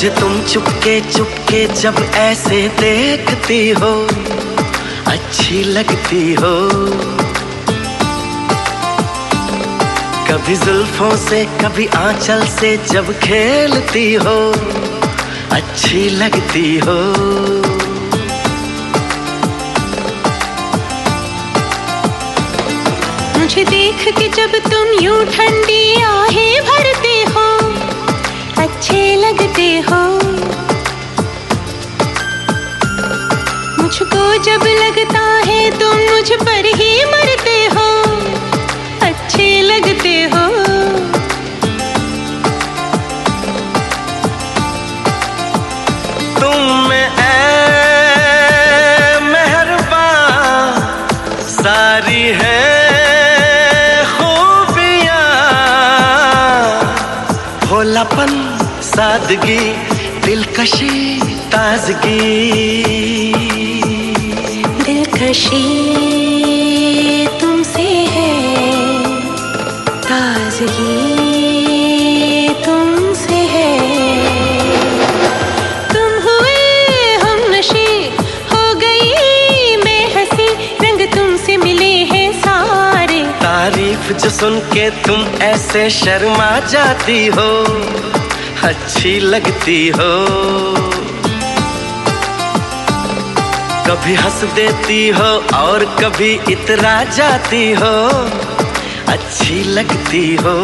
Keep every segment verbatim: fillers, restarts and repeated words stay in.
मुझे तुम चुपके चुपके जब ऐसे देखती हो, अच्छी लगती हो। कभी जुल्फों से कभी आंचल से जब खेलती हो, अच्छी लगती हो। मुझे देख के जब तुम यूं ठंडी आहें भरते हो, अच्छे लगते हो। मुझको जब लगता है तुम मुझ पर ही मरते हो, अच्छे लगते हो। तुम में ऐ मेहरबान सारी है भोलापन, सादगी, दिलकशी, ताजगी। दिलकशी तुमसे है, ताजगी तुमसे है। तुम हुए हमनशी, हो गई मैं हंसी, रंग तुमसे मिले हैं सारे। तारीफ जो सुन के तुम ऐसे शर्मा जाती हो, अच्छी लगती हो। कभी हंस देती हो और कभी इतरा जाती हो, अच्छी लगती हो।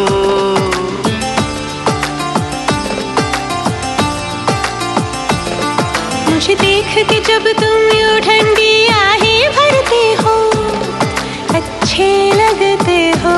मुझे देख के जब तुम यूं ठंडी आहें भरते हो, अच्छे लगते हो।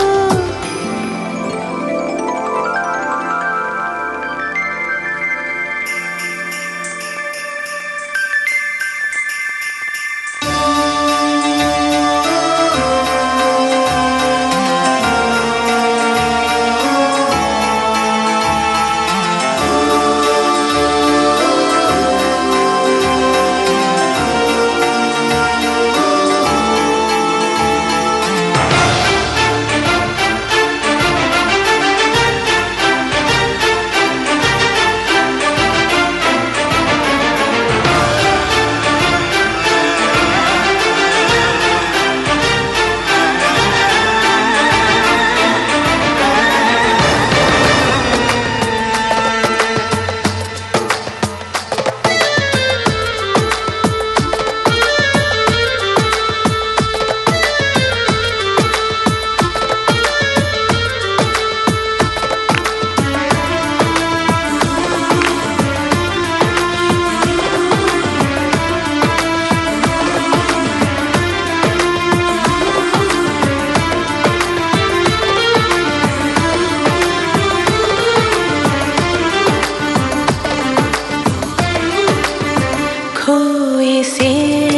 खोए से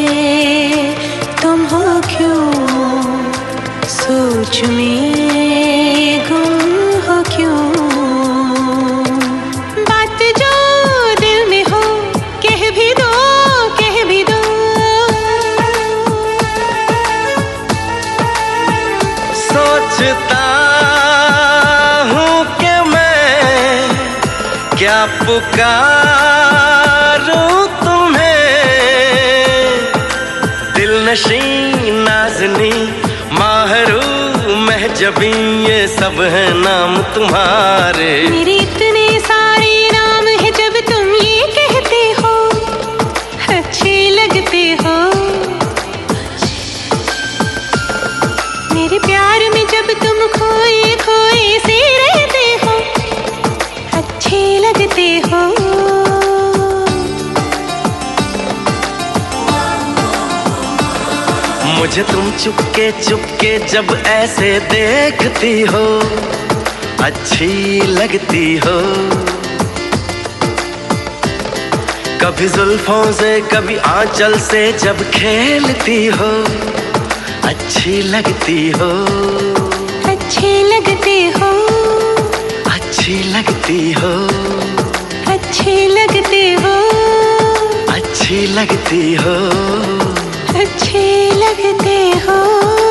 तुम हो क्यों, सोच में गुम हो क्यों। बात जो दिल में हो कह भी दो, कह भी दो। सोचता हूँ कि मैं क्या पुकारूं नशी, नाज़नी, माहरू, महजबी, ये सब है नाम तुम्हारे। मेरे इतने सारे नाम है जब तुम ये कहते हो, अच्छे लगते हो। मेरे प्यार में जब तुम खोए खोए से रहते हो, अच्छे लगते हो। मुझे तुम चुपके चुपके जब ऐसे देखती हो, अच्छी लगती हो। कभी जुल्फों से कभी आंचल से जब खेलती हो, अच्छी लगती हो। अच्छे लगते हो, अच्छी लगती हो। अच्छे लगते हो, अच्छी लगती हो। अच्छे लगते हो।